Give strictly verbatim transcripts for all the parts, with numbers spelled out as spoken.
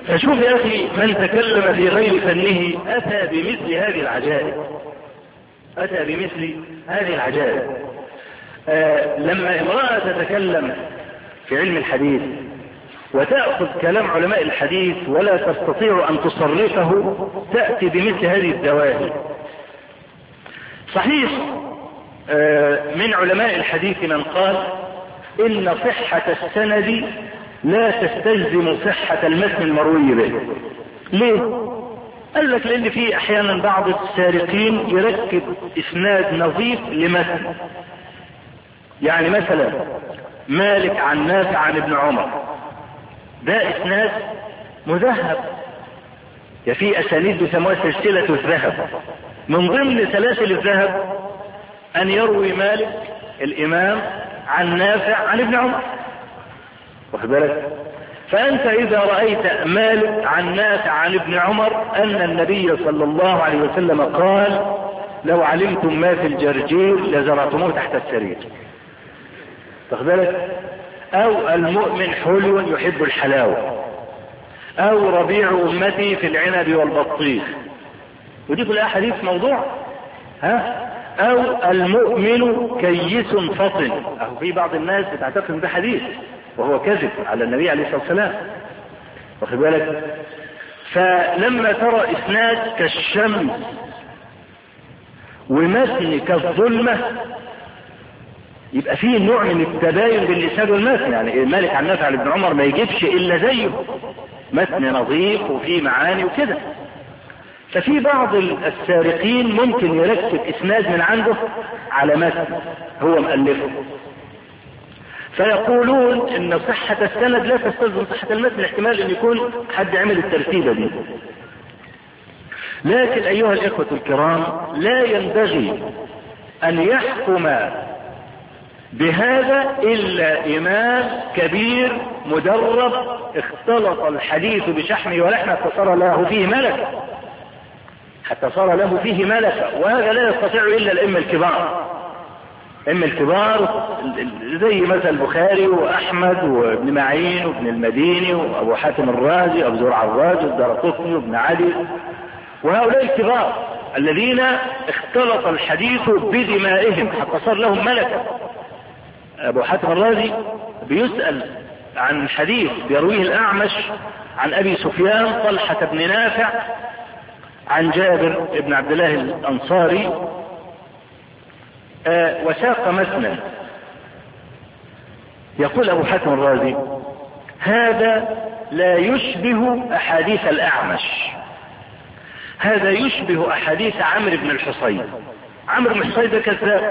فشوف يا أخي من تكلم في غير فنه أتى بمثل هذه العجائب، أتى بمثل هذه العجائب. آه لما امرأة تتكلم في علم الحديث وتأخذ كلام علماء الحديث ولا تستطيع أن تصرفه، تأتي بمثل هذه الدواهي. صحيح آه من علماء الحديث من قال إن صحة السند لا تستلزم صحة المتن المروي به. ليه؟ قال لك لأن في أحيانا بعض السارقين يركب إسناد نظيف لمتن، يعني مثلا مالك عن نافع عن ابن عمر، ده إسناد مذهب، يا في أسانيد بيسموها سلسلة الذهب. من ضمن سلاسل الذهب أن يروي مالك الإمام عن نافع عن ابن عمر، واخد بالك؟ فأنت إذا رأيت مالك عن نافع عن ابن عمر أن النبي صلى الله عليه وسلم قال لو علمتم ما في الجرجير لزرعتموه تحت السرير، واخد بالك؟ أو المؤمن حلو يحب الحلاوة، أو ربيع أمتي في العنب والبطيخ، ودي كلها حديث موضوع. ها؟ أو المؤمن كيس فطن، أو في بعض الناس بتعتقد ده حديث وهو كذب على النبي عليه الصلاة والسلام، واخد بالك؟ فلما ترى إسناد كالشمس ومتن كالظلمة يبقى فيه نوع من التباين باللسان والمتن. يعني مالك عن نافع عن ابن عمر ما يجيبش إلا زيه، متن نظيف وفيه معاني وكده. ففي بعض السارقين ممكن يركب إسناد من عنده على متن هو مؤلفه، فيقولون ان صحة السند لا تستلزم صحة المتن، احتمال ان يكون حد عمل الترتيبة دي. لكن ايها الاخوة الكرام لا ينبغي ان يحكم بهذا الا امام كبير مدرب اختلط الحديث بشحمه ولحمه حتى صار له فيه ملكة، حتى صار له فيه ملكة، وهذا لا يستطيع الا الائمة الكبار. اما الكبار زي مثل البخاري واحمد وابن معين وابن المديني وابو حاتم الرازي وابو زرع الرازي والدارقطني وابن علي، وهؤلاء الكبار الذين اختلط الحديث بدمائهم حتى صار لهم ملكة. ابو حاتم الرازي بيسأل عن حديث بيرويه الاعمش عن ابي سفيان طلحة بن نافع عن جابر بن عبد الله الانصاري، آه وساق متنا. يقول ابو حاتم الرازي هذا لا يشبه احاديث الاعمش، هذا يشبه احاديث عمرو بن الحصين. عمرو بن الحصين ده كذاب.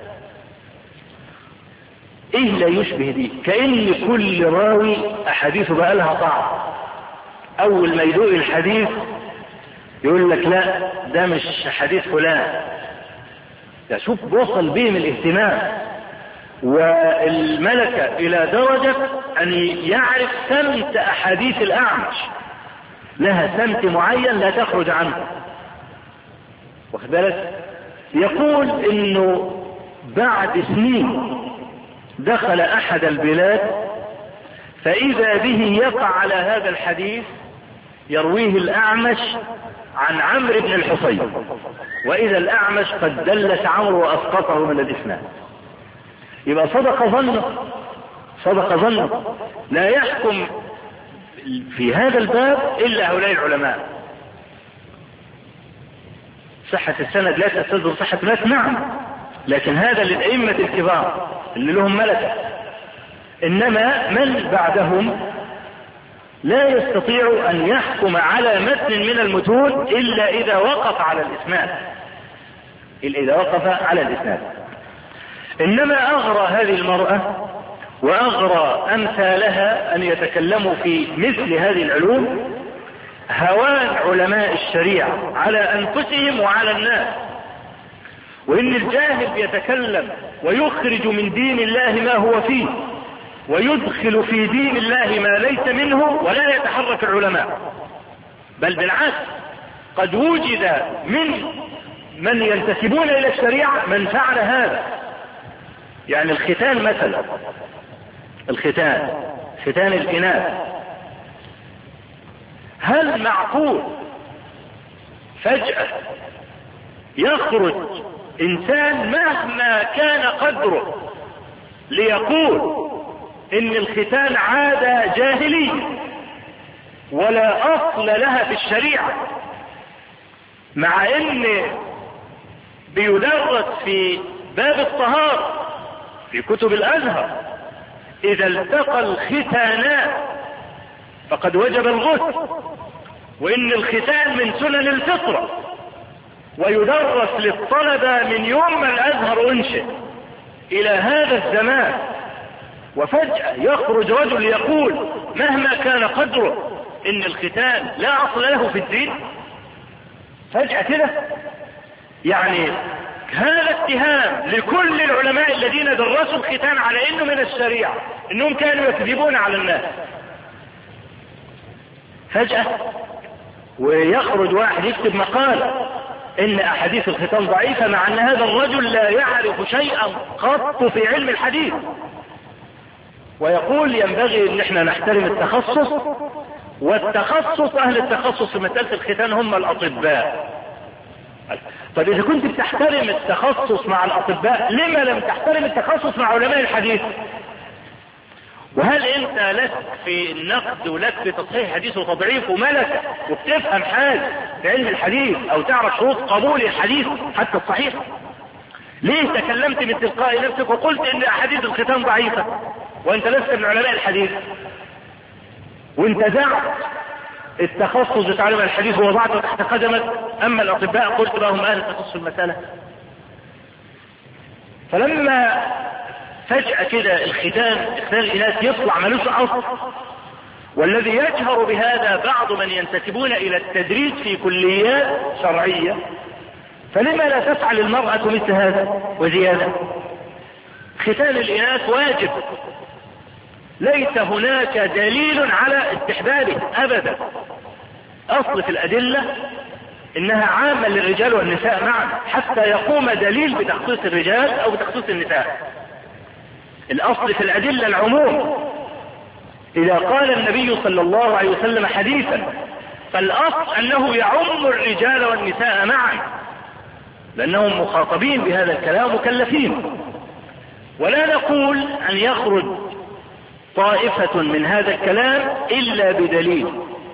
ايه لا يشبه دي؟ كأن كل راوي احاديثه بقى لها طعم، اول ما يدوق الحديث يقول لك لا ده مش حديث فلان. شوف وصل بهم الاهتمام والملكة الى درجة ان يعرف سمت احاديث الاعمش، لها سمت معين لا تخرج عنه، واخد بالك؟ يقول انه بعد سنين دخل احد البلاد فاذا به يقع على هذا الحديث يرويه الاعمش عن عمرو بن الحصين، واذا الاعمش قد دلس عمرو واسقطه من الاسناد. يبقى صدق ظنه، صدق ظنه. لا يحكم في هذا الباب الا هؤلاء العلماء. صحة السند لا تستلزم صحة المتن، نعم، لكن هذا للأئمة الكبار اللي لهم ملكة. انما من بعدهم لا يستطيع ان يحكم على متن من المتون الا اذا وقف على الاسناد، الا اذا وقف على الاسناد. انما اغرى هذه المرأة واغرى امثالها ان يتكلموا في مثل هذه العلوم هوان علماء الشريعة على انفسهم وعلى الناس، وان الجاهل يتكلم ويخرج من دين الله ما هو فيه ويدخل في دين الله ما ليس منه ولا يتحرك العلماء. بل بالعكس قد وجد من من ينتسبون الى الشريعة من فعل هذا. يعني الختان مثلا، الختان ختان الإناث هل معقول فجأة يخرج إنسان مهما كان قدره ليقول إن الختان عادة جاهلية ولا أصل لها في الشريعة، مع إن بيدرس في باب الطهارة في كتب الأزهر إذا التقى الختانان فقد وجب الغسل، وإن الختان من سنن الفطرة، ويدرس للطلبة من يوم ما الأزهر أنشئ إلى هذا الزمان، وفجأة يخرج رجل يقول مهما كان قدره إن الختان لا أصل له في الدين. فجأة كده يعني هذا اتهام لكل العلماء الذين درسوا الختان على إنه من الشريعة، إنهم كانوا يكذبون على الناس. فجأة ويخرج واحد يكتب مقال إن أحاديث الختان ضعيفة، مع أن هذا الرجل لا يعرف شيئا قط في علم الحديث، ويقول ينبغي أن احنا نحترم التخصص، والتخصص أهل التخصص في مسألة الختان هم الأطباء. طيب إذا كنت بتحترم التخصص مع الأطباء، لما لم تحترم التخصص مع علماء الحديث؟ وهل أنت لك في النقد ولك في تصحيح حديث وتضعيف وملكة وبتفهم حاجة في علم الحديث أو تعرف شروط قبول الحديث حتى الصحيح؟ ليه تكلمت من تلقاء نفسك وقلت إن أحاديث الختان ضعيفة وأنت لست من علماء الحديث، وانتزعت التخصص بتاع علماء الحديث ووضعته تحت قدمك، أما الأطباء قلت لهم أهل التخصص المسألة؟ فلما فجأة كده الختان ختان الإناث يطلع ملوش أصل، والذي يجهر بهذا بعض من ينتسبون إلى التدريس في كليات شرعية، فلما لا تفعل المرأة مثل هذا وزيادة؟ ختان الإناث واجب، ليس هناك دليل على استحبابه أبدا. أصل في الأدلة إنها عامة للرجال والنساء معا، حتى يقوم دليل بتخصيص الرجال أو بتخصيص النساء. الأصل في الأدلة العموم. إذا قال النبي صلى الله عليه وسلم حديثا فالأصل أنه يعم الرجال والنساء معا، لأنهم مخاطبين بهذا الكلام مكلفين. ولا نقول أن يخرج طائفة من هذا الكلام إلا بدليل.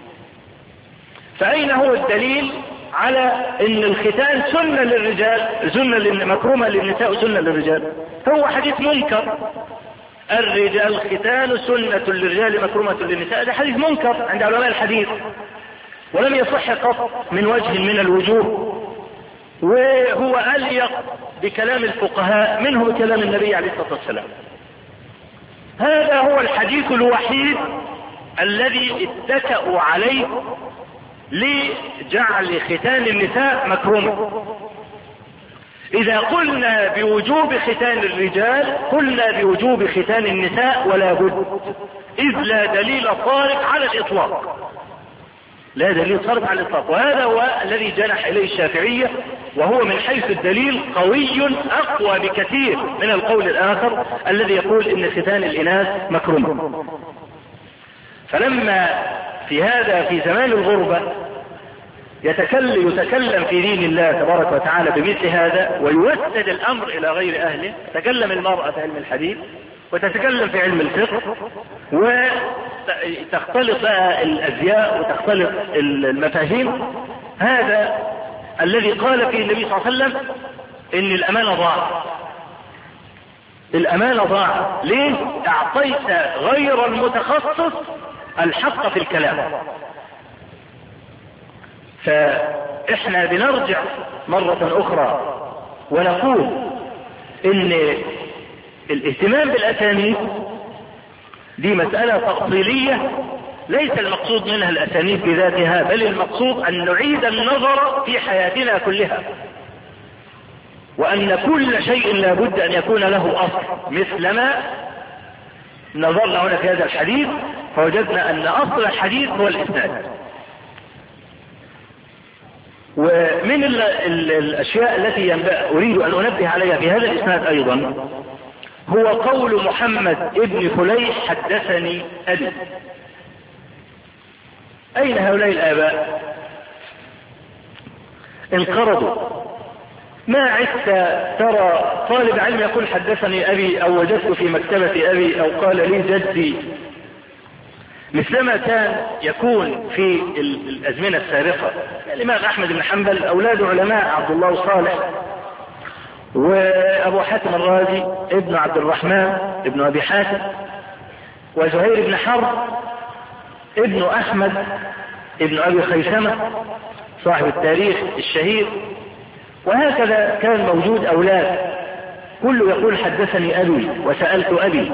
فأين هو الدليل على أن الختان سنة للرجال سنة مكرومة للنساء وسنة للرجال؟ هو حديث منكر، الرجال الختان سنة للرجال مكرومة للنساء، هذا حديث منكر عند علماء الحديث ولم يصح قط من وجه من الوجوه، وهو أليق بكلام الفقهاء منه بكلام النبي عليه الصلاة والسلام. هذا هو الحديث الوحيد الذي اتكأوا عليه لجعل ختان النساء مكرومة. إذا قلنا بوجوب ختان الرجال قلنا بوجوب ختان النساء ولا بد، إذ لا دليل صارف على الإطلاق، لا دليل صارف على الإطلاق. وهذا هو الذي جنح إليه الشافعية، وهو من حيث الدليل قوي أقوى بكثير من القول الآخر الذي يقول إن ختان الإناث مكرومة. فلما في هذا في زمان الغربة يتكلم, يتكلم في دين الله تبارك وتعالى بمثل هذا ويوسد الأمر إلى غير أهله، تكلم المرأة في علم الحديث وتتكلم في علم الفقه، وتختلط بقى الأزياء وتختلط المفاهيم. هذا الذي قال فيه النبي صلى الله عليه وسلم إن الأمانة ضاعت. الأمانة ضاعت ليه؟ أعطيت غير المتخصص الحق في الكلام. فإحنا بنرجع مرة أخرى ونقول إن الاهتمام بالأسانيد دي مسألة تفصيلية، ليس المقصود منها الأسانيد بذاتها، بل المقصود أن نعيد النظر في حياتنا كلها، وأن كل شيء لا بد أن يكون له أصل. مثلما نظرنا هنا في هذا الحديث فوجدنا أن أصل الحديث هو الإسناد. ومن ال ال الأشياء التي أريد أن أنبه عليها في هذا الإسناد أيضا هو قول محمد ابن فليح حدثني أبي. أين هؤلاء الآباء؟ انقرضوا. ما عدت ترى طالب علم يقول حدثني أبي أو وجدت في مكتبة أبي أو قال لي جدي، مثلما كان يكون في الأزمنة السابقة. الإمام أحمد بن حنبل أولاد علماء، عبد الله صالح وأبو حاتم الرازي ابن عبد الرحمن ابن أبي حاتم، وزهير بن حرب ابن أحمد ابن أبي خيثمة صاحب التاريخ الشهير. وهكذا كان موجود أولاد كله يقول حدثني أبي وسألت أبي.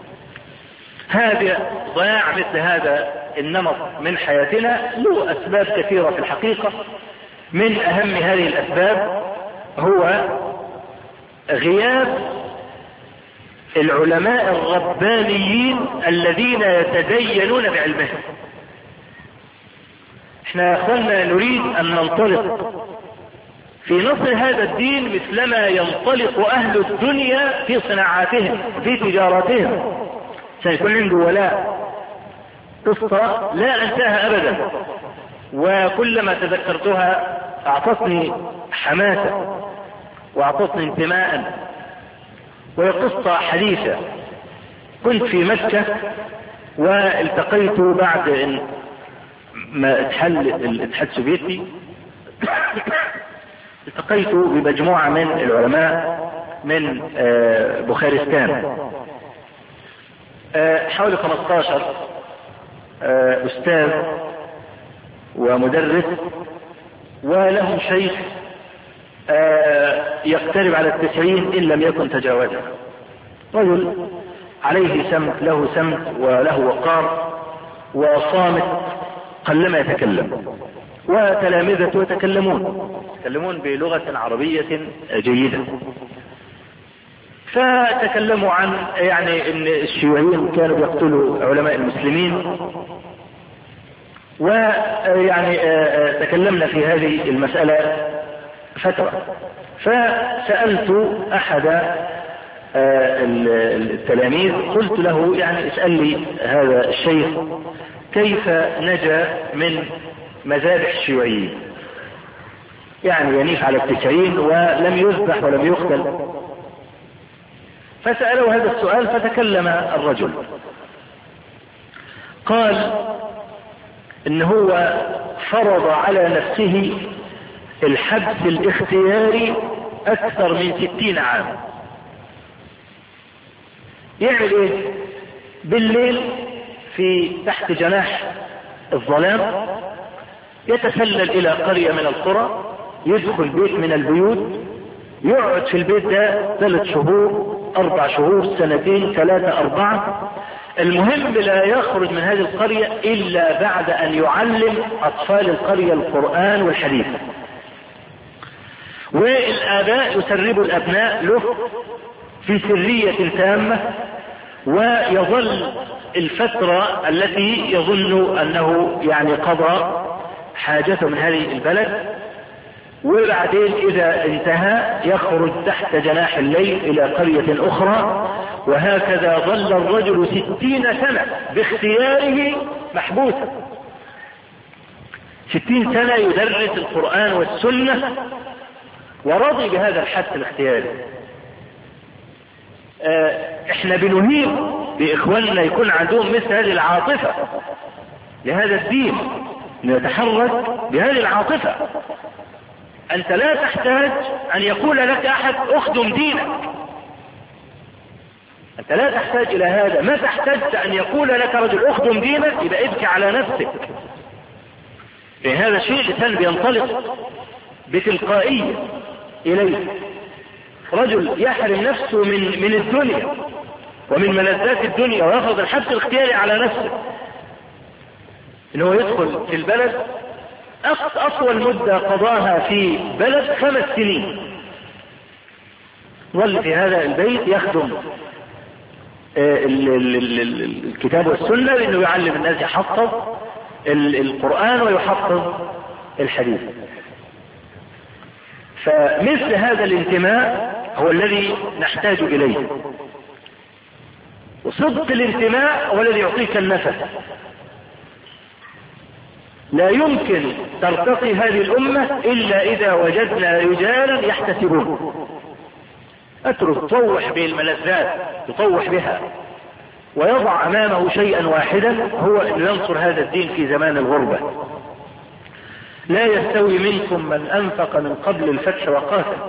هذا ضياع مثل هذا النمط من حياتنا له أسباب كثيرة في الحقيقة. من أهم هذه الأسباب هو غياب العلماء الربانيين الذين يتدينون بعلمهم. احنا يا اخوانا نريد ان ننطلق في نصر هذا الدين مثلما ينطلق اهل الدنيا في صناعاتهم في تجاراتهم. سيكون عنده ولاء قصة لا انساها ابدا، وكلما تذكرتها اعطتني حماسة واعطتني انتماء. وهي قصة حديثة. كنت في مكة والتقيت بعد ان ما اتحل الاتحاد السوفيتي التقيت بمجموعة من العلماء من بوخارستان، حوالي خمسة عشر أستاذ ومدرس، ولهم شيخ يقترب على التسعين إن لم يكن تجاوزه. رجل عليه سمت، له سمت وله وقار وصامت، قلما يتكلم. وتلامذته يتكلمون يتكلمون بلغة عربية جيدة. فتكلموا عن يعني ان الشيوعيين كانوا يقتلوا علماء المسلمين، ويعني تكلمنا في هذه المسألة فترة. فسألت احد التلاميذ قلت له يعني اسأل لي هذا الشيخ كيف نجا من مذابح الشيوعيين، يعني ينيف على التسعين ولم يذبح ولم يقتل. فسأله هذا السؤال فتكلم الرجل، قال إن هو فرض على نفسه الحبس الاختياري أكثر من ستين عام. يعمل إيه؟ بالليل في تحت جناح الظلام يتسلل إلى قرية من القرى، يدخل بيت من البيوت، يقعد في البيت ده ثلاث شهور أربع شهور سنتين ثلاثة أربعة، المهم لا يخرج من هذه القرية إلا بعد أن يعلم أطفال القرية القرآن والحديث. والآباء يسربوا الأبناء له في سرية تامة، ويظل الفترة التي يظن أنه يعني قضى حاجته من هذه البلد، وبعدين إذا انتهى يخرج تحت جناح الليل إلى قرية أخرى. وهكذا ظل الرجل ستين سنة باختياره محبوسا، ستين سنة يدرس القرآن والسنة ورضي بهذا الحث الاختياري. اه احنا بنهيب بإخواننا يكون عندهم مثل هذه العاطفة لهذا الدين، نتحرك بهذه العاطفة. أنت لا تحتاج أن يقول لك أحد أخدم دينك، أنت لا تحتاج إلى هذا. ما تحتاج أن يقول لك رجل أخدم دينك إذا ابكي على نفسك. في هذا شيء الإنسان بينطلق بتلقائية إليه. رجل يحرم نفسه من من الدنيا ومن ملذات الدنيا ويأخذ الحبس الاختياري على نفسه، إنه يدخل في البلد. أطول مدة قضاها في بلد خمس سنين، ظل في هذا البيت يخدم الكتاب والسنة، لأنه يعلم الناس يحفظ القرآن ويحفظ الحديث. فمثل هذا الانتماء هو الذي نحتاج إليه، وصدق الانتماء هو الذي يعطيك النفس. لا يمكن ترتقي هذه الأمة إلا إذا وجدنا رجالا يحتسبون. أترك تطوح بالملذات يطوح بها ويضع أمامه شيئا واحدا هو أن ينصر هذا الدين في زمان الغربة. لا يستوي منكم من أنفق من قبل الفتح وقاتل.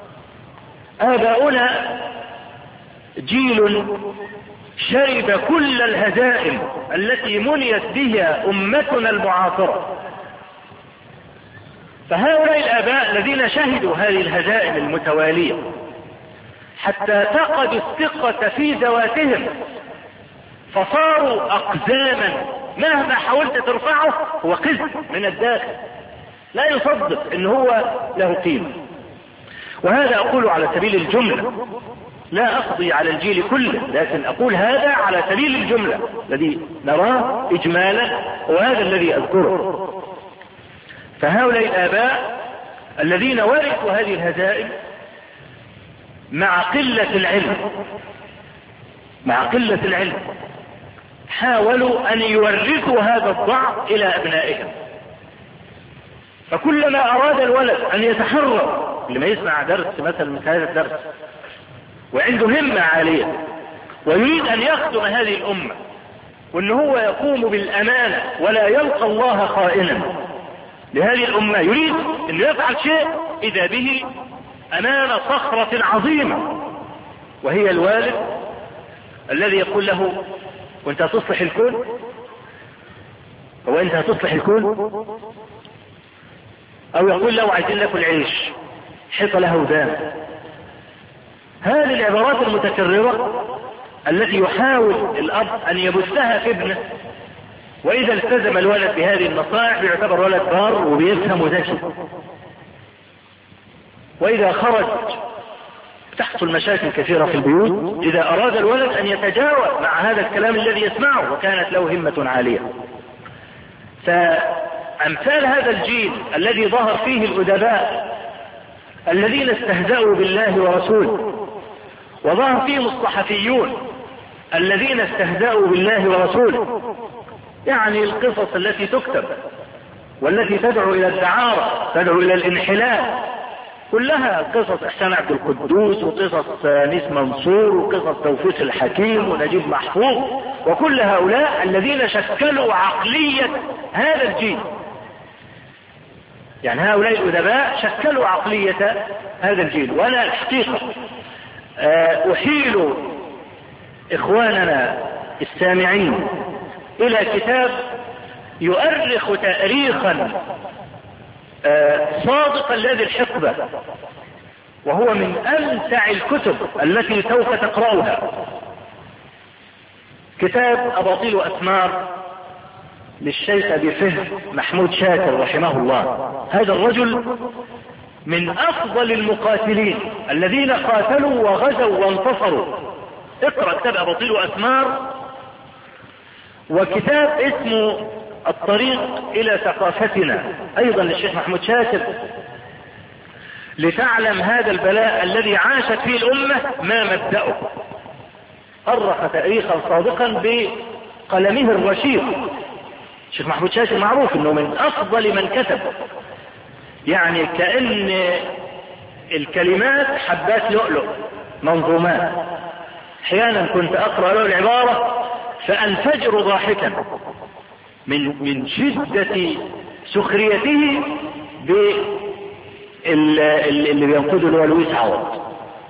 آباؤنا جيل شرب كل الهزائم التي منيت بها أمتنا المعاصرة. فهؤلاء الآباء الذين شهدوا هذه الهزائم المتوالية حتى فقدوا الثقة في ذواتهم فصاروا أقزاما مهما حاولت ترفعه هو قزم من الداخل لا يصدق ان هو له قيمة. وهذا أقول على سبيل الجملة، لا أقضي على الجيل كله، لكن أقول هذا على سبيل الجملة الذي نراه إجمالا وهذا الذي أذكره. فهؤلاء الآباء الذين ورثوا هذه الهزائم مع قلة العلم مع قلة العلم حاولوا أن يورثوا هذا الضعف إلى أبنائهم. فكلما أراد الولد أن يتحرر لما يسمع درس مثلا من هذا الدرس وعنده همة عالية ويريد أن يخدم هذه الأمة وأن هو يقوم بالأمانة ولا يلقى الله خائنا لهذه الأمة، يريد أن يفعل شيء إذا به أمام صخرة عظيمة وهي الوالد الذي يقول له وانت هتصلح الكون، هو انت هتصلح الكون، او يقول له عايزين ناكل عيش حيطة له ودان. هذه العبارات المتكررة التي يحاول الأب أن يبثها في ابنه، وإذا التزم الولد بهذه النصائح بيعتبر ولد بار وبيفهم وذكي، وإذا خرج تحصل مشاكل كثيرة في البيوت إذا أراد الولد أن يتجاوز مع هذا الكلام الذي يسمعه وكانت له همة عالية. فأمثال هذا الجيل الذي ظهر فيه الأدباء الذين استهزأوا بالله ورسوله، وظهر فيهم الصحفيون الذين استهزأوا بالله ورسوله، يعني القصص التي تكتب والتي تدعو إلى الدعارة تدعو إلى الانحلال كلها قصص إحسان عبد القدوس وقصص نيس منصور وقصص توفيق الحكيم ونجيب محفوظ، وكل هؤلاء الذين شكلوا عقلية هذا الجيل. يعني هؤلاء الأدباء شكلوا عقلية هذا الجيل. وأنا الحقيقة أحيل إخواننا السامعين إلى كتاب يؤرخ تاريخا صادقا لهذه الحقبة، وهو من أمتع الكتب التي سوف تقرأها، كتاب أباطيل وأثمار للشيخ أبي فهد محمود شاكر رحمه الله. هذا الرجل من أفضل المقاتلين الذين قاتلوا وغزوا وانتصروا. اقرأ كتاب أباطيل وأثمار، وكتاب اسمه الطريق إلى ثقافتنا أيضا للشيخ محمود شاكر، لتعلم هذا البلاء الذي عاشت فيه الأمة ما مبدأه. أرخ تاريخا صادقا بقلمه الرشيق. الشيخ محمود شاكر معروف انه من افضل من كتب، يعني كأن الكلمات حبات لؤلؤ منظومات. احيانا كنت اقرأ له العبارة فانفجر ضاحكا من من شدة سخريته باللي بينقذه اللي هو لويس عوض.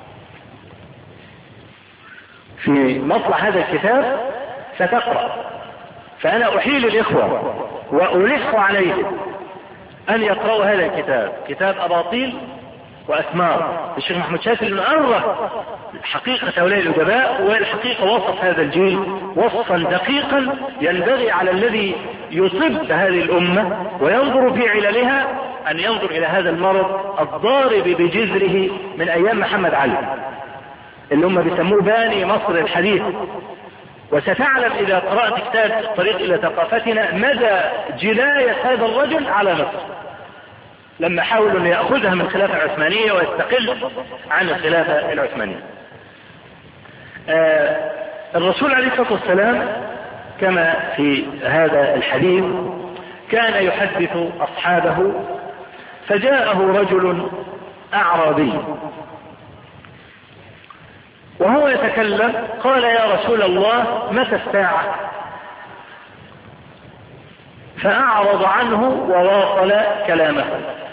في مطلع هذا الكتاب ستقرأ. فأنا أحيل الإخوة وألح عليهم أن يقرأوا هذا الكتاب، كتاب أباطيل وأثمار للشيخ محمود شاكر، لأنه أرى حقيقة هؤلاء الأدباء والحقيقة وصف هذا الجيل وصفا دقيقا ينبغي على الذي يصب هذه الأمة وينظر في عللها أن ينظر إلى هذا المرض الضارب بجذره من أيام محمد علي اللي هم بيسموه باني مصر الحديث. وستعلم إذا قرأت كتاب الطريق إلى ثقافتنا مدى جناية هذا الرجل على مصر لما حاولوا أن يأخذها من الخلافة العثمانية ويستقل عن الخلافة العثمانية. آه الرسول عليه الصلاة والسلام كما في هذا الحديث كان يحدث أصحابه، فجاءه رجل أعرابي وهو يتكلم، قال يا رسول الله متى الساعة؟ فأعرض عنه وواصل كلامه.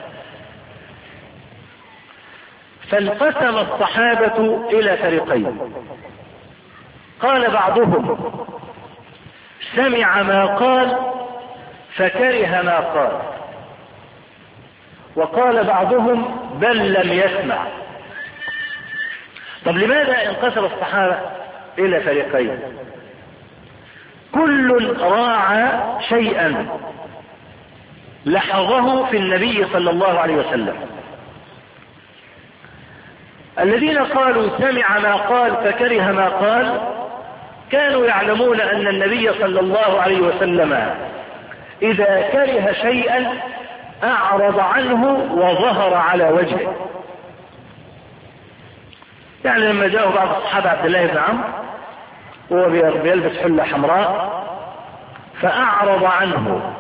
فانقسم الصحابة إلى فريقين، قال بعضهم سمع ما قال فكره ما قال، وقال بعضهم بل لم يسمع. طب لماذا انقسم الصحابة إلى فريقين؟ كل راعى شيئا لحظه في النبي صلى الله عليه وسلم. الذين قالوا سمع ما قال فكره ما قال كانوا يعلمون أن النبي صلى الله عليه وسلم إذا كره شيئا أعرض عنه وظهر على وجهه. يعني لما جاءوا بعض الصحابة عبد الله بن عمرو وهو بيلبس حلة حمراء فأعرض عنه.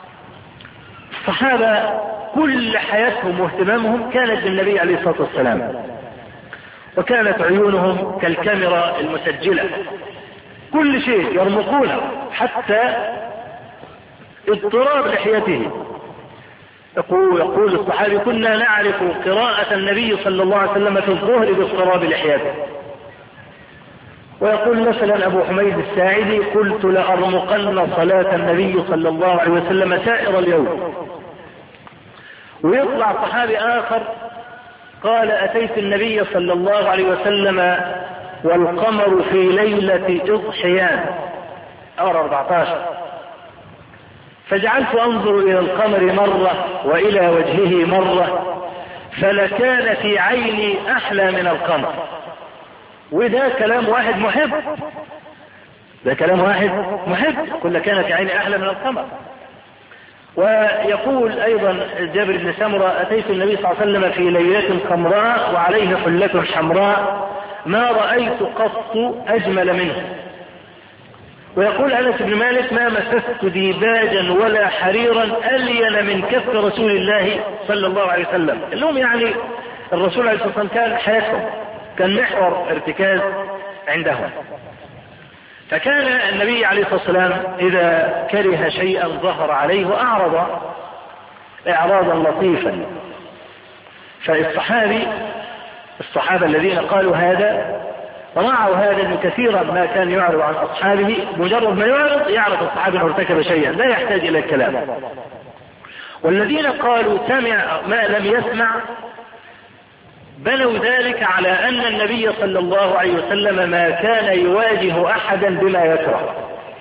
الصحابة كل حياتهم واهتمامهم كانت بالنبي عليه الصلاة والسلام، وكانت عيونهم كالكاميرا المسجلة، كل شيء يرمقونه حتى اضطراب لحيته. يقول, يقول الصحابي كنا نعرف قراءة النبي صلى الله عليه وسلم في الظهر باضطراب لحيته. ويقول مثلا أبو حميد الساعدي قلت لأرمقن صلاة النبي صلى الله عليه وسلم سائر اليوم. ويطلع صحابي آخر قال أتيت النبي صلى الله عليه وسلم والقمر في ليلة إضحيان أور أربعة عشر فجعلت أنظر إلى القمر مرة وإلى وجهه مرة فلكان في عيني أحلى من القمر. وده كلام واحد محب، ده كلام واحد محب، كل كان في عيني أحلى من القمر. ويقول أيضا جابر بن سمرة أتيت النبي صلى الله عليه وسلم في ليلة خمراء وعليه حلة حمراء ما رأيت قط أجمل منه. ويقول أنس بن مالك ما مسست ديباجا ولا حريرا ألين من كف رسول الله صلى الله عليه وسلم. اللهم يعني الرسول عليه الصلاة والسلام كان حياتهم، كان محور ارتكاز عندهم. فكان النبي عليه الصلاة والسلام إذا كره شيئا ظهر عليه وأعرض إعراضا لطيفا. فالصحابي الصحابة الذين قالوا هذا رعوا هذا أنه كثيرا ما كان يعرض عن أصحابه، مجرد ما يعرض يعرف الصحابي أنه ارتكب شيئا لا يحتاج إلى الكلام. والذين قالوا سمع ما لم يسمع بنوا ذلك على أن النبي صلى الله عليه وسلم ما كان يواجه أحدا بما يكره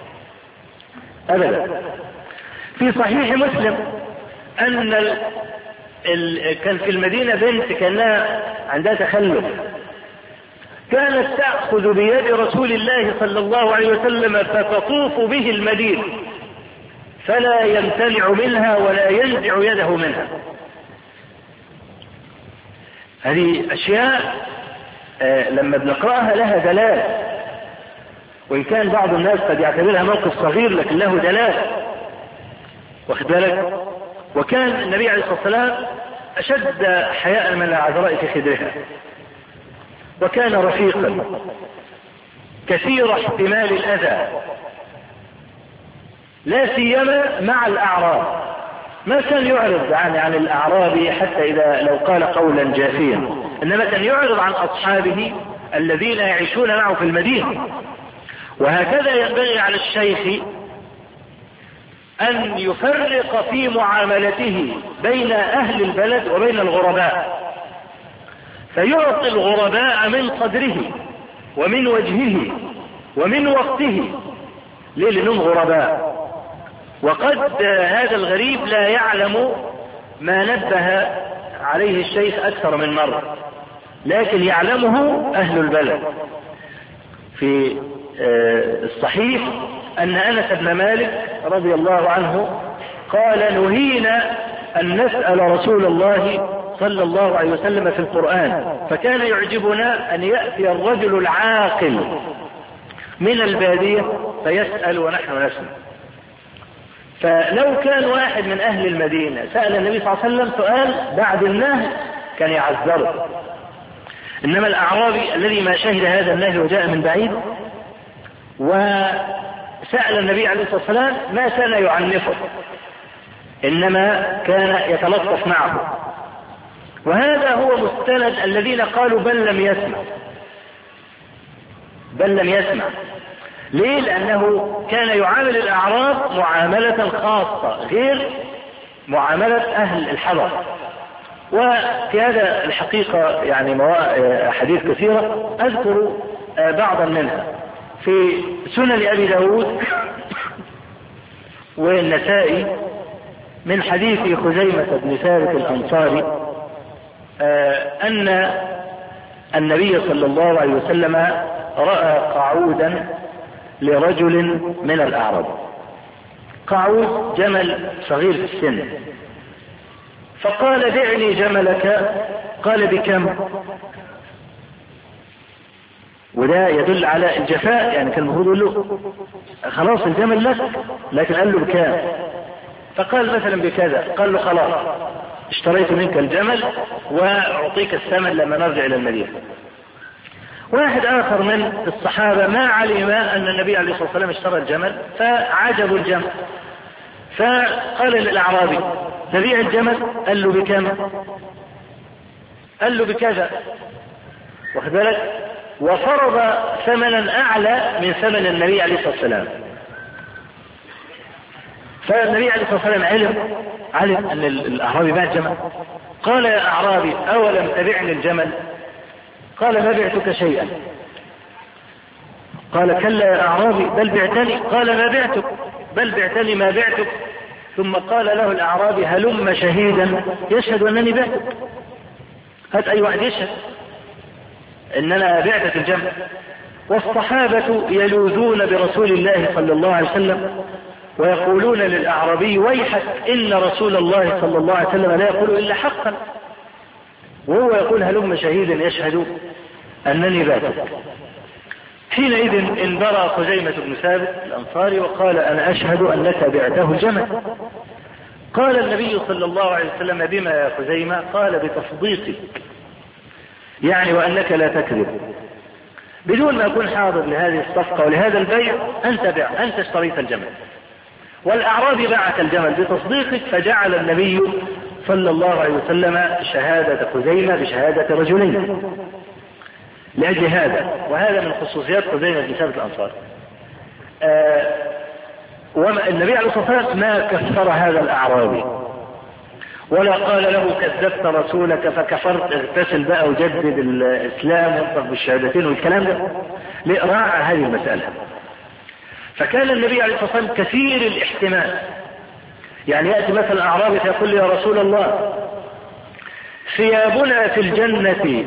أبدا. في صحيح مسلم أن ال... ال... كان في المدينة بنت كانها عندها تخلف، كانت تأخذ بيد رسول الله صلى الله عليه وسلم فتطوف به المدينة فلا يمتنع منها ولا ينزع يده منها. هذه أشياء آه لما بنقرأها لها دلالة، وإن كان بعض الناس قد يعتبرها موقف صغير لكن له دلالة، واخد بالك. وكان النبي عليه الصلاة والسلام أشد حياء من العذراء في خدرها، وكان رفيقا كثير احتمال الأذى لا سيما مع الأعراب. ما كان يعرض عن, عن الأعراب حتى إذا لو قال قولا جافيا، إنما كان يعرض عن أصحابه الذين يعيشون معه في المدينة. وهكذا ينبغي على الشيخ أن يفرق في معاملته بين أهل البلد وبين الغرباء، فيعطي الغرباء من قدره ومن وجهه ومن وقته. ليه؟ لأنهم غرباء، وقد هذا الغريب لا يعلم ما نبه عليه الشيخ أكثر من مرة، لكن يعلمه أهل البلد. في الصحيح أن أنس بن مالك رضي الله عنه قال نهينا أن نسأل رسول الله صلى الله عليه وسلم في القرآن، فكان يعجبنا أن يأتي الرجل العاقل من البادية فيسأل ونحن نسمع. فلو كان واحد من أهل المدينة سأل النبي صلى الله عليه وسلم سؤال بعد النهي كان يعذره، إنما الأعرابي الذي ما شهد هذا النهي وجاء من بعيد وسأل النبي عليه الصلاة والسلام ما كان يعنفه، إنما كان يتلطف معه. وهذا هو مستند الذين قالوا بل لم يسمع، بل لم يسمع. ليه؟ لأنه كان يعامل الأعراب معاملة خاصة غير معاملة أهل الحضر. وفي هذا الحقيقة يعني حديث كثيرة أذكر بعضا منها في سنن أبي داود والنسائي من حديث خزيمة بن ثابت الأنصاري أن النبي صلى الله عليه وسلم رأى قعودا لرجل من الأعراب، قعود جمل صغير في السن، فقال بعني جملك، قال بكم؟ وده يدل على الجفاء، يعني كان المفروض يقول له خلاص الجمل لك، لكن قال له بكام؟ فقال مثلا بكذا، قال له خلاص اشتريت منك الجمل واعطيك الثمن لما نرجع الى المدينة. واحد اخر من الصحابة ما علم ان النبي عليه الصلاة والسلام اشترى الجمل فعجبوا الجمل، فقال للاعرابي نبيع الجمل؟ قال له بكم؟ قال له بكذا، واخد بالك؟ وفرض ثمنا اعلى من ثمن النبي عليه الصلاة والسلام. فالنبي عليه الصلاة والسلام علم علم ان الاعرابي باع الجمل، قال يا اعرابي اولم تبعني الجمل؟ قال ما بعتك شيئا. قال كلا يا اعرابي بل بعتني، قال ما بعتك بل بعتني ما بعتك. ثم قال له الاعرابي هلم شهيدا يشهد انني بعتك، هات اي واحد يشهد ان انا بعتك الجمل. والصحابة يلوذون برسول الله صلى الله عليه وسلم ويقولون للأعرابي ويحك إن رسول الله صلى الله عليه وسلم لا يقول إلا حقا، وهو يقول هلم شهيدا يشهد أنني بعتك. حينئذ انبرى خزيمة بن ثابت الأنصاري وقال أنا أشهد أنك بعته الجمل. قال النبي صلى الله عليه وسلم بما يا خزيمة؟ قال بتصديقك، يعني وأنك لا تكذب، بدون ما أكون حاضر لهذه الصفقة ولهذا البيع أنت بع أنت اشتريت الجمل. والأعرابي باعك الجمل بتصديقك، فجعل النبي صلى الله عليه وسلم شهادة خزيمة بشهادة رجلين لأجل هذا. وهذا من خصوصيات خزيمة بن ثابت الأنصاري. آه والنبي عليه الصلاة والسلام ما كفر هذا الأعرابي ولا قال له كذبت رسولك فكفرت، اغتسل بقى وجدد الإسلام وانطق بالشهادتين والكلام ده، لإراعى هذه المسألة. فكان النبي عليه الصلاة والسلام كثير الاحتمال، يعني يأتي مثلا أعرابي فيقول يا رسول الله ثيابنا في الجنة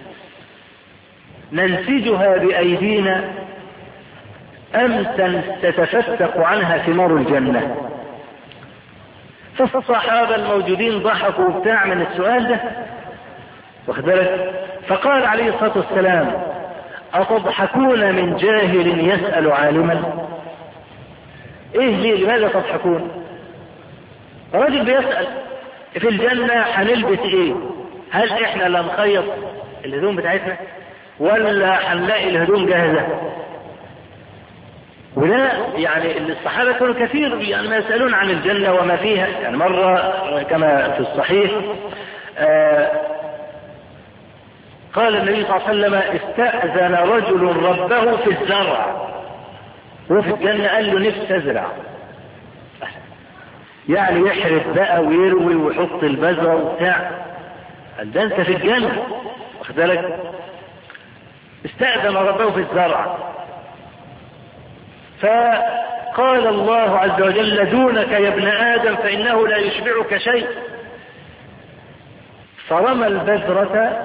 ننسجها بأيدينا أم تتفتق عنها ثمار الجنة؟ فالصحابة الموجودين ضحكوا بتاع من السؤال ده، واخد بالك؟ فقال عليه الصلاة والسلام أتضحكون من جاهل يسأل عالما؟ ايه ليه لماذا تضحكون؟ رجل بيسأل في الجنة هنلبس ايه؟ هل احنا لا نخيط الهدوم بتاعتنا ولا هنلاقي الهدوم جاهزة؟ ولا يعني الصحابة كانوا كثير يعني ما يسألون عن الجنة وما فيها. يعني مرة كما في الصحيح آه قال النبي صلى الله عليه وسلم استأذن رجل ربه في الزرع، وفي الجنة قال له نفسي ازرع، يعني يحرث بقى ويروي ويحط البذرة وبتاع، قال ده انت في الجنة، واخد بالك؟ استأذن ربه في الزرع، فقال الله عز وجل دونك يا ابن آدم فإنه لا يشبعك شيء، فرمى البذرة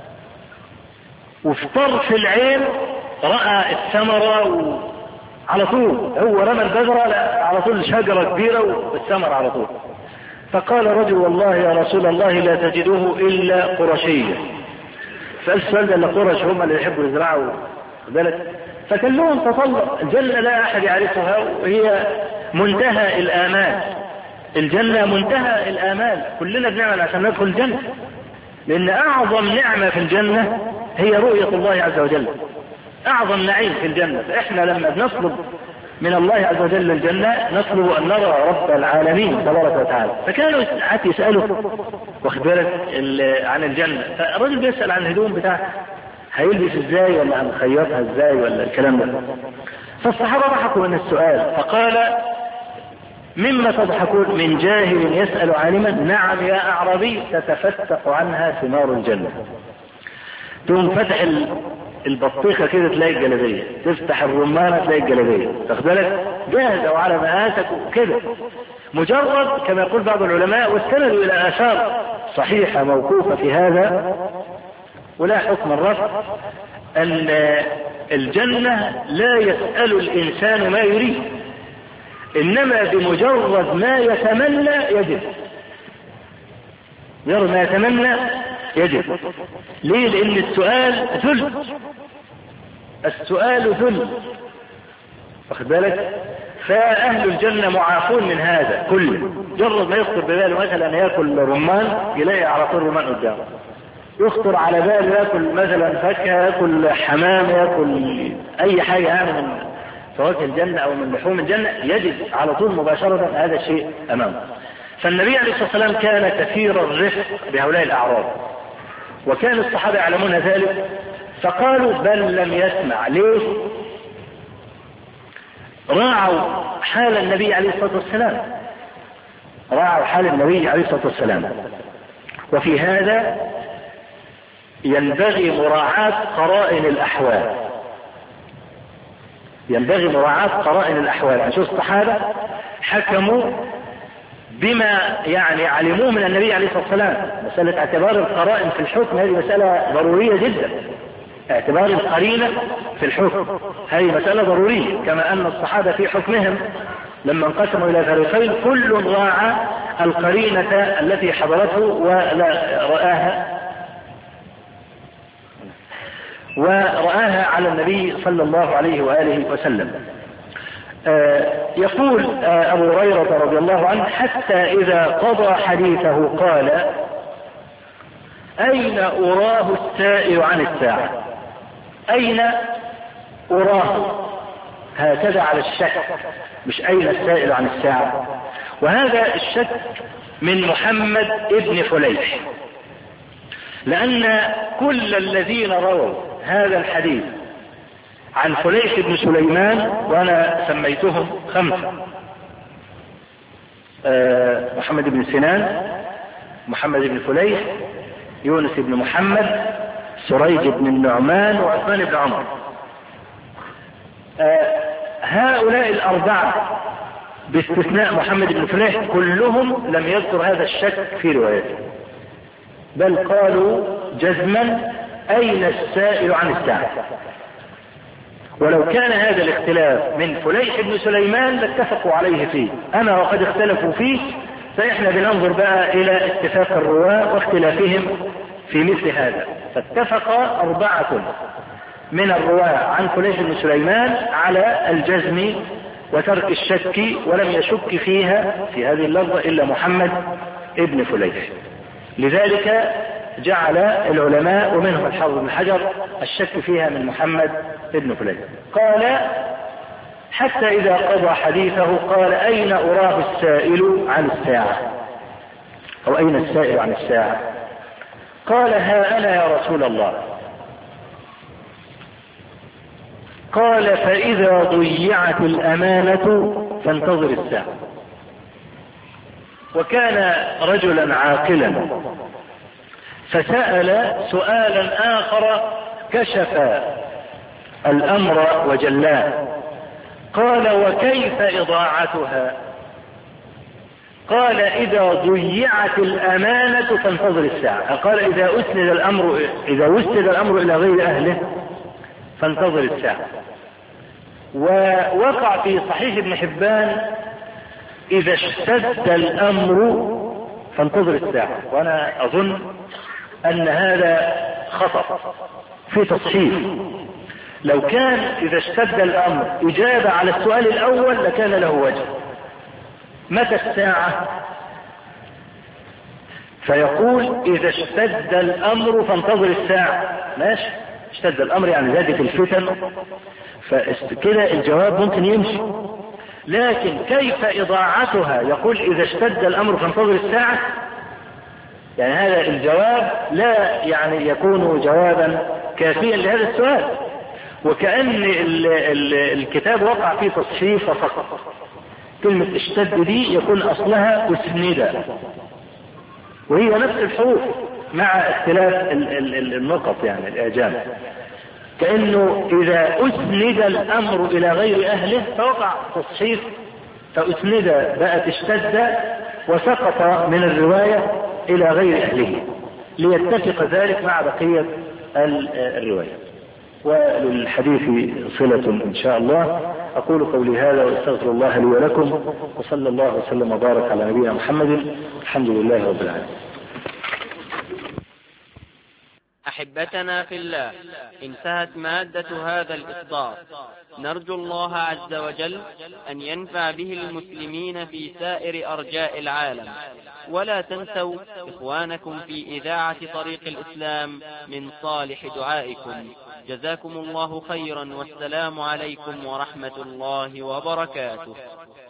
وفي طرف العين رأى الثمرة على طول، هو رمى البذرة على طول شجرة كبيرة والثمرة على طول. فقال رجل والله يا رسول الله لا تجدوه إلا قرشيا. فقال السؤال ده اللي قرش هم اللي يحبوا يزرعوا بالك، فكان لهم تطلع الجنة لا أحد يعرفها، وهي منتهى الآمال، الجنة منتهى الآمال، كلنا بنعمل عشان ندخل الجنة، لأن أعظم نعمة في الجنة هي رؤية الله عز وجل، أعظم نعيم في الجنة. فإحنا لما بنطلب من الله عز وجل الجنة نطلب أن نرى رب العالمين تبارك وتعالى. فكانوا ساعات يسألوا واخد بالك عن الجنة، فالرجل بيسأل عن الهدوم بتاعته، هيلبس ازاي ولا هنخيطها ازاي ولا الكلام ده. فالصحابة ضحكوا من السؤال، فقال مما تضحكون؟ من جاهل يسأل عالما؟ نعم يا أعرابي، تتفتق عنها ثمار الجنة. تقوم فتح البطيخة كده تلاقي الجلابية، تفتح الرمانة تلاقي الجلابية، تاخد بالك جاهزة وعلى مقاسك وكده. مجرد كما يقول بعض العلماء، واستندوا إلى آثار صحيحة موقوفة في هذا ولا حكم الرفض، أن الجنة لا يسأل الإنسان ما يريد، إنما بمجرد ما يتمنى يجد، مجرد ما يتمنى يجد. ليه؟ لأن السؤال ذل، السؤال ذل، واخد بالك؟ فأهل الجنة معافون من هذا كله. مجرد ما يخطر بباله مثلا يأكل رمان يلاقي على طول رمان قدامه، يخطر على باله يأكل مثلا فاكهة، يأكل حمام، يأكل أي حاجة يعني من فواكه الجنة أو من لحوم الجنة، يجد على طول مباشرة هذا الشيء أمامه. فالنبي عليه الصلاة والسلام كان كثير الرفق بهؤلاء الأعراب، وكان الصحابة يعلمون ذلك، فقالوا بل لم يسمع. ليه؟ راعوا حال النبي عليه الصلاة والسلام، راعوا حال النبي عليه الصلاة والسلام. وفي هذا ينبغي مراعاة قرائن الأحوال، ينبغي مراعاة قرائن الأحوال. أشوف الصحابة حكموا بما يعني علموه من النبي عليه الصلاة والسلام. مسألة اعتبار القرائن في الحكم هذه مسألة ضرورية جدا، اعتبار القرينة في الحكم هذه مسألة ضرورية، كما أن الصحابة في حكمهم لما انقسموا إلى فريقين كل راعى القرينة التي حضرته ولا رآها ورآها على النبي صلى الله عليه وآله وسلم. آه يقول آه أبو هريرة رضي الله عنه حتى إذا قضى حديثه قال أين أراه السائل عن الساعة؟ أين أراه؟ هكذا على الشك، مش أين السائل عن الساعة. وهذا الشك من محمد ابن فليح، لأن كل الذين رووا هذا الحديث عن فليح بن سليمان، وأنا سميتهم خمسة: أه محمد بن سنان، محمد بن فليح، يونس بن محمد، سريج بن النعمان، وعثمان بن عمر. أه هؤلاء الأربعة باستثناء محمد بن فليح كلهم لم يذكر هذا الشك في روايته، بل قالوا جزما أين السائل عن الساعة. ولو كان هذا الاختلاف من فليح بن سليمان لاتفقوا عليه فيه، أما وقد اختلفوا فيه فإحنا بننظر بقى إلى اتفاق الرواة واختلافهم في مثل هذا. فاتفق أربعة من الرواة عن فليح بن سليمان على الجزم وترك الشك، ولم يشك فيها في هذه اللفظة إلا محمد ابن فليح. لذلك جعل العلماء ومنهم الحافظ بن حجر الشك فيها من محمد ابن فليح. قال حتى إذا قضى حديثه قال أين أراه السائل عن الساعة، أو أين السائل عن الساعة؟ قال ها أنا يا رسول الله. قال فإذا ضيعت الأمانة فانتظر الساعة. وكان رجلا عاقلا فسأل سؤالا آخر كشف الأمر وجلاه. قال وكيف إضاعتها؟ قال إذا ضيعت الأمانة فانتظر الساعة. قال إذا أسند الأمر إذا وسد الأمر إلى غير أهله فانتظر الساعة. ووقع في صحيح ابن حبان إذا اشتد الأمر فانتظر الساعة، وأنا أظن أن هذا خطأ في تصحيح. لو كان إذا اشتد الأمر إجابة على السؤال الأول لكان له وجه، متى الساعة؟ فيقول إذا اشتد الأمر فانتظر الساعة. ماشي، اشتد الأمر يعني زادت الفتن، فكده الجواب ممكن يمشي. لكن كيف إضاعتها؟ يقول إذا اشتد الأمر فانتظر الساعة، يعني هذا الجواب لا يعني يكون جوابا كافيا لهذا السؤال، وكأن ال ال الكتاب وقع فيه تصحيف فقط. كلمة اشتد دي يكون أصلها أسند، وهي نفس الحروف مع اختلاف النقط يعني الإعجام، كأنه إذا أسند الأمر إلى غير أهله فوقع تصحيف، فأسند بقت اشتد وسقط من الرواية إلى غير أهله ليتفق ذلك مع بقية الرواية. وللحديث صلة إن شاء الله. أقول قولي هذا وأستغفر الله لي ولكم، وصلى الله وسلم وبارك على نبينا محمد. الحمد لله رب العالمين. أحبتنا في الله، انتهت مادة هذا الإصدار. نرجو الله عز وجل أن ينفع به المسلمين في سائر أرجاء العالم. ولا تنسوا إخوانكم في إذاعة طريق الإسلام من صالح دعائكم. جزاكم الله خيرا، والسلام عليكم ورحمة الله وبركاته.